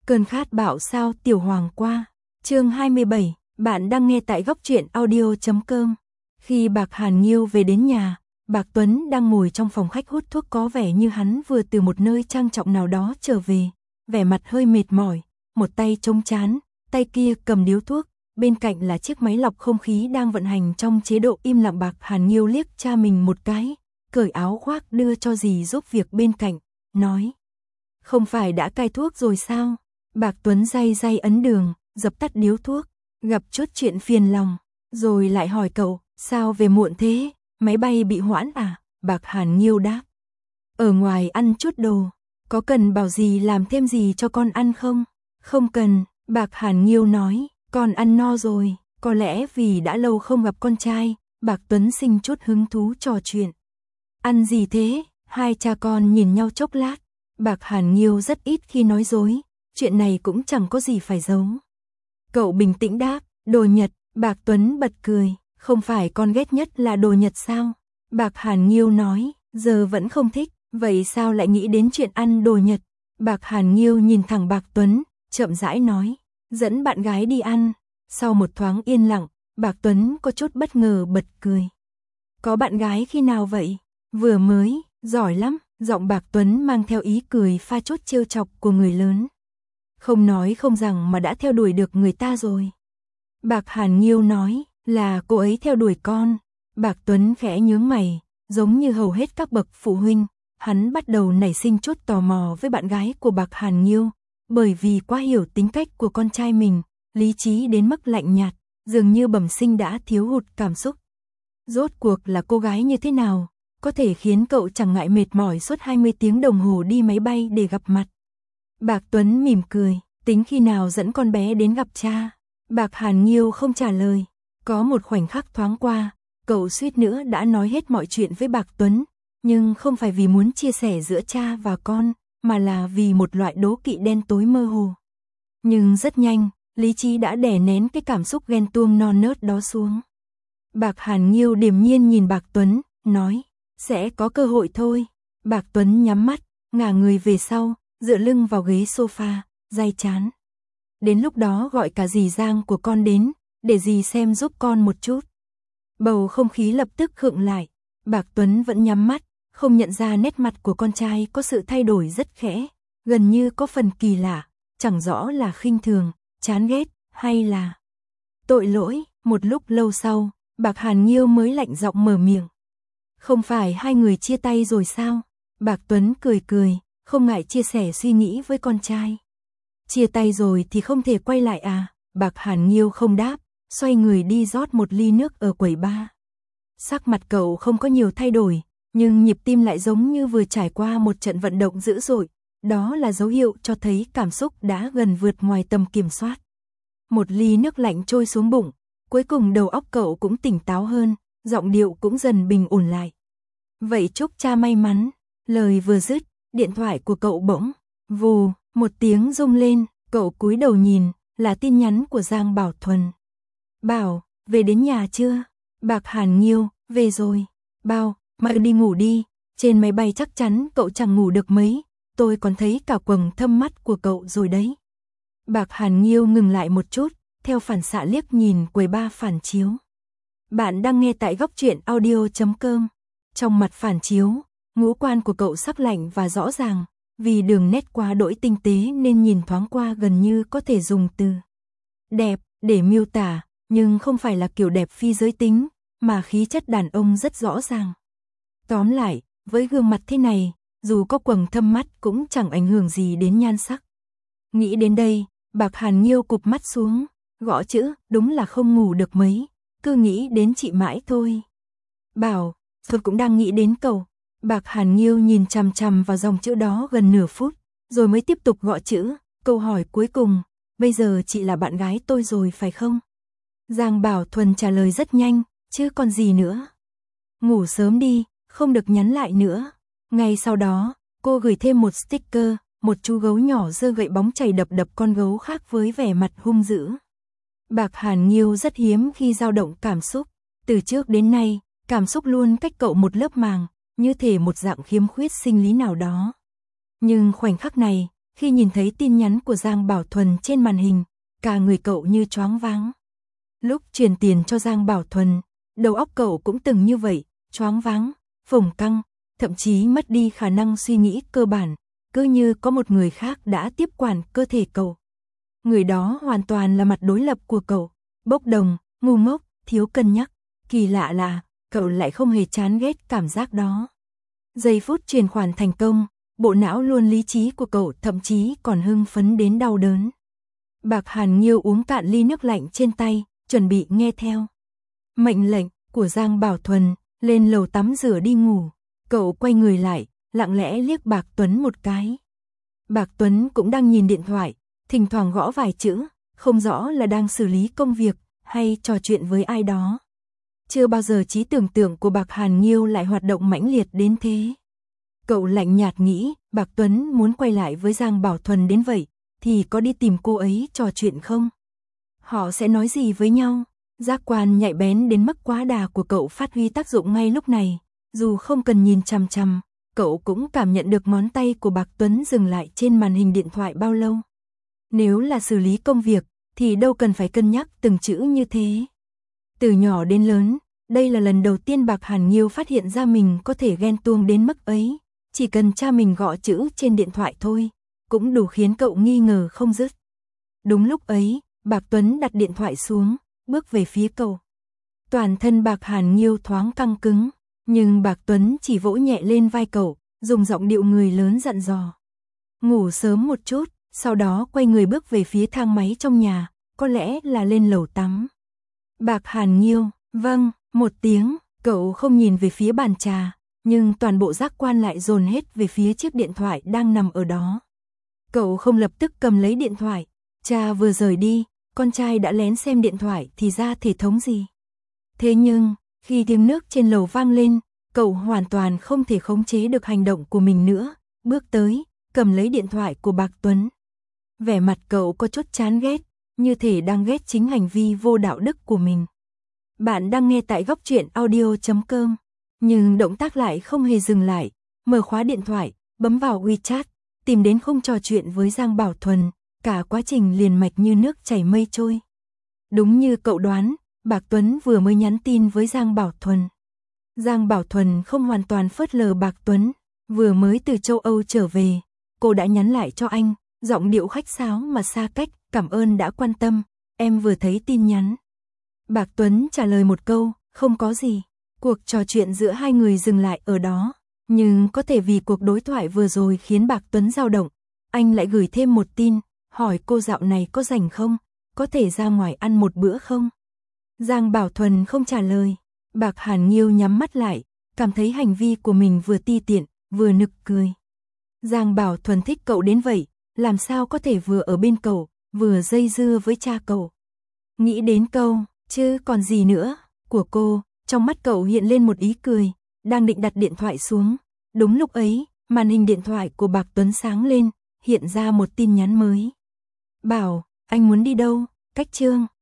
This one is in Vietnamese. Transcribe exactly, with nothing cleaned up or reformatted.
Cơn khát bạo sao tiểu hoàng qua. Chương hai mươi bảy, bạn đang nghe tại góc truyện audio chấm com. Khi Bạc Hàn Nghiêu về đến nhà, Bạc Tuấn đang ngồi trong phòng khách hút thuốc, có vẻ như hắn vừa từ một nơi trang trọng nào đó trở về, vẻ mặt hơi mệt mỏi, một tay chống trán, tay kia cầm điếu thuốc, bên cạnh là chiếc máy lọc không khí đang vận hành trong chế độ im lặng. Bạc Hàn Nghiêu liếc cha mình một cái, cởi áo khoác đưa cho dì giúp việc bên cạnh, nói: "Không phải đã cai thuốc rồi sao?" Bạc Tuấn day day ấn đường, dập tắt điếu thuốc, gặp chút chuyện phiền lòng, rồi lại hỏi cậu: "Sao về muộn thế, máy bay bị hoãn à?" Bạc Hàn Nghiêu đáp: "Ở ngoài ăn chút đồ, có cần bảo dì làm thêm gì cho con ăn không?" "Không cần," Bạc Hàn Nghiêu nói, "con ăn no rồi." Có lẽ vì đã lâu không gặp con trai, Bạc Tuấn sinh chút hứng thú trò chuyện. "Ăn gì thế?" Hai cha con nhìn nhau chốc lát. Bạc Hàn Nghiêu rất ít khi nói dối, chuyện này cũng chẳng có gì phải giấu. Cậu bình tĩnh đáp: "Đồ Nhật." Bạc Tuấn bật cười: "Không phải con ghét nhất là đồ Nhật sao?" Bạc Hàn Nghiêu nói: "Giờ vẫn không thích, vậy sao lại nghĩ đến chuyện ăn đồ Nhật?" Bạc Hàn Nghiêu nhìn thẳng Bạc Tuấn, chậm rãi nói: "Dẫn bạn gái đi ăn." Sau một thoáng yên lặng, Bạc Tuấn có chút bất ngờ bật cười: "Có bạn gái khi nào vậy?" "Vừa mới." "Giỏi lắm." Giọng Bạc Tuấn mang theo ý cười pha chút trêu chọc của người lớn. "Không nói không rằng mà đã theo đuổi được người ta rồi." Bạc Hàn Nghiêu nói: "Là cô ấy theo đuổi con." Bạc Tuấn khẽ nhướng mày, giống như hầu hết các bậc phụ huynh, hắn bắt đầu nảy sinh chút tò mò với bạn gái của Bạc Hàn Nghiêu, bởi vì quá hiểu tính cách của con trai mình, lý trí đến mức lạnh nhạt, dường như bẩm sinh đã thiếu hụt cảm xúc. Rốt cuộc là cô gái như thế nào, có thể khiến cậu chẳng ngại mệt mỏi suốt hai mươi tiếng đồng hồ đi máy bay để gặp mặt? Bạc Tuấn mỉm cười: "Tính khi nào dẫn con bé đến gặp cha?" Bạc Hàn Nghiêu không trả lời. Có một khoảnh khắc thoáng qua, cậu suýt nữa đã nói hết mọi chuyện với Bạc Tuấn, nhưng không phải vì muốn chia sẻ giữa cha và con, mà là vì một loại đố kỵ đen tối mơ hồ. Nhưng rất nhanh, lý trí đã đè nén cái cảm xúc ghen tuông non nớt đó xuống. Bạc Hàn Nghiêu điềm nhiên nhìn Bạc Tuấn, nói: "Sẽ có cơ hội thôi." Bạc Tuấn nhắm mắt, ngả người về sau, dựa lưng vào ghế sofa, day chán. "Đến lúc đó gọi cả dì Giang của con đến, để dì xem giúp con một chút." Bầu không khí lập tức khựng lại. Bạc Tuấn vẫn nhắm mắt, không nhận ra nét mặt của con trai có sự thay đổi rất khẽ, gần như có phần kỳ lạ, chẳng rõ là khinh thường, chán ghét, hay là tội lỗi. Một lúc lâu sau, Bạc Hàn Nghiêu mới lạnh giọng mở miệng: "Không phải hai người chia tay rồi sao?" Bạc Tuấn cười cười, không ngại chia sẻ suy nghĩ với con trai. "Chia tay rồi thì không thể quay lại à?" Bạc Hàn Nghiêu không đáp, xoay người đi rót một ly nước ở quầy bar. Sắc mặt cậu không có nhiều thay đổi, nhưng nhịp tim lại giống như vừa trải qua một trận vận động dữ dội, đó là dấu hiệu cho thấy cảm xúc đã gần vượt ngoài tầm kiểm soát. Một ly nước lạnh trôi xuống bụng, cuối cùng đầu óc cậu cũng tỉnh táo hơn, giọng điệu cũng dần bình ổn lại. "Vậy chúc cha may mắn." Lời vừa dứt, điện thoại của cậu bỗng vù một tiếng rung lên, cậu cúi đầu nhìn, là tin nhắn của Giang Bảo Thuần. "Bảo, về đến nhà chưa?" Bạc Hàn Nghiêu: "Về rồi." "Bao, mà đi ngủ đi, trên máy bay chắc chắn cậu chẳng ngủ được mấy, tôi còn thấy cả quầng thâm mắt của cậu rồi đấy." Bạc Hàn Nghiêu ngừng lại một chút, theo phản xạ liếc nhìn quầy bar phản chiếu. Bạn đang nghe tại góc truyện audio chấm com. Trong mặt phản chiếu, ngũ quan của cậu sắc lạnh và rõ ràng, vì đường nét quá đỗi tinh tế nên nhìn thoáng qua gần như có thể dùng từ đẹp để miêu tả, nhưng không phải là kiểu đẹp phi giới tính, mà khí chất đàn ông rất rõ ràng. Tóm lại, với gương mặt thế này, dù có quầng thâm mắt cũng chẳng ảnh hưởng gì đến nhan sắc. Nghĩ đến đây, Bạc Hàn Nghiêu cụp mắt xuống, gõ chữ: "Đúng là không ngủ được mấy, cứ nghĩ đến chị mãi thôi." "Bảo, tôi cũng đang nghĩ đến cậu." Bạc Hàn Nghiêu nhìn chằm chằm vào dòng chữ đó gần nửa phút, rồi mới tiếp tục gõ chữ. Câu hỏi cuối cùng: "Bây giờ chị là bạn gái tôi rồi phải không?" Giang Bảo Thuần trả lời rất nhanh: "Chứ còn gì nữa. Ngủ sớm đi, không được nhắn lại nữa." Ngay sau đó, cô gửi thêm một sticker, một chú gấu nhỏ giơ gậy bóng chày đập đập con gấu khác với vẻ mặt hung dữ. Bạc Hàn Nghiêu rất hiếm khi dao động cảm xúc, từ trước đến nay, cảm xúc luôn cách cậu một lớp màng, như thể một dạng khiếm khuyết sinh lý nào đó. Nhưng khoảnh khắc này, Khi nhìn thấy tin nhắn của Giang Bảo Thuần trên màn hình, cả người cậu như choáng váng. Lúc truyền tiền cho Giang Bảo Thuần, đầu óc cậu cũng từng như vậy, choáng váng, phồng căng, thậm chí mất đi khả năng suy nghĩ cơ bản, cứ như có một người khác đã tiếp quản cơ thể cậu. Người đó hoàn toàn là mặt đối lập của cậu, bốc đồng, ngu ngốc, thiếu cân nhắc. Kỳ lạ là, cậu lại không hề chán ghét cảm giác đó. Giây phút chuyển khoản thành công, bộ não luôn lý trí của cậu thậm chí còn hưng phấn đến đau đớn. Bạc Hàn Nghiêu uống cạn ly nước lạnh trên tay, chuẩn bị nghe theo mệnh lệnh của Giang Bảo Thuần, lên lầu tắm rửa đi ngủ. Cậu quay người lại, lặng lẽ liếc Bạc Tuấn một cái. Bạc Tuấn cũng đang nhìn điện thoại, thỉnh thoảng gõ vài chữ, không rõ là đang xử lý công việc hay trò chuyện với ai đó. Chưa bao giờ trí tưởng tượng của Bạc Hàn Nghiêu lại hoạt động mãnh liệt đến thế. Cậu lạnh nhạt nghĩ, Bạc Tuấn muốn quay lại với Giang Bảo Thuần đến vậy, thì có đi tìm cô ấy trò chuyện không? Họ sẽ nói gì với nhau? Giác quan nhạy bén đến mức quá đà của cậu phát huy tác dụng ngay lúc này. Dù không cần nhìn chằm chằm, cậu cũng cảm nhận được ngón tay của Bạc Tuấn dừng lại trên màn hình điện thoại bao lâu. Nếu là xử lý công việc, thì đâu cần phải cân nhắc từng chữ như thế. Từ nhỏ đến lớn, đây là lần đầu tiên Bạc Hàn Nghiêu phát hiện ra mình có thể ghen tuông đến mức ấy. Chỉ cần cha mình gõ chữ trên điện thoại thôi, cũng đủ khiến cậu nghi ngờ không dứt. Đúng lúc ấy, Bạc Tuấn đặt điện thoại xuống, bước về phía cậu. Toàn thân Bạc Hàn Nghiêu thoáng căng cứng, nhưng Bạc Tuấn chỉ vỗ nhẹ lên vai cậu, dùng giọng điệu người lớn dặn dò. Ngủ sớm một chút, sau đó quay người bước về phía thang máy trong nhà, có lẽ là lên lầu tắm. Bạc Hàn Nghiêu, vâng, một tiếng, cậu không nhìn về phía bàn trà, nhưng toàn bộ giác quan lại dồn hết về phía chiếc điện thoại đang nằm ở đó. Cậu không lập tức cầm lấy điện thoại, cha vừa rời đi, con trai đã lén xem điện thoại thì ra thể thống gì. Thế nhưng, khi tiếng nước trên lầu vang lên, cậu hoàn toàn không thể khống chế được hành động của mình nữa, bước tới, cầm lấy điện thoại của Bạc Tuấn. Vẻ mặt cậu có chút chán ghét, như thể đang ghét chính hành vi vô đạo đức của mình. Bạn đang nghe tại góc truyện audio chấm com, nhưng động tác lại không hề dừng lại, mở khóa điện thoại, bấm vào WeChat, tìm đến khung trò chuyện với Giang Bảo Thuần, cả quá trình liền mạch như nước chảy mây trôi. Đúng như cậu đoán, Bạc Tuấn vừa mới nhắn tin với Giang Bảo Thuần. Giang Bảo Thuần không hoàn toàn phớt lờ Bạc Tuấn, vừa mới từ châu Âu trở về, cô đã nhắn lại cho anh, giọng điệu khách sáo mà xa cách, cảm ơn đã quan tâm, em vừa thấy tin nhắn. Bạc Tuấn trả lời một câu, không có gì. Cuộc trò chuyện giữa hai người dừng lại ở đó, nhưng có thể vì cuộc đối thoại vừa rồi khiến Bạc Tuấn dao động, anh lại gửi thêm một tin, hỏi cô dạo này có rảnh không, có thể ra ngoài ăn một bữa không? Giang Bảo Thuần không trả lời, Bạc Hàn Nghiêu nhắm mắt lại, cảm thấy hành vi của mình vừa ti tiện, vừa nực cười. Giang Bảo Thuần thích cậu đến vậy, làm sao có thể vừa ở bên cậu, vừa dây dưa với cha cậu. Nghĩ đến câu, chứ còn gì nữa, của cô, trong mắt cậu hiện lên một ý cười, đang định đặt điện thoại xuống. Đúng lúc ấy, màn hình điện thoại của Bạc Tuấn sáng lên, hiện ra một tin nhắn mới. Bảo, anh muốn đi đâu, cách Trương.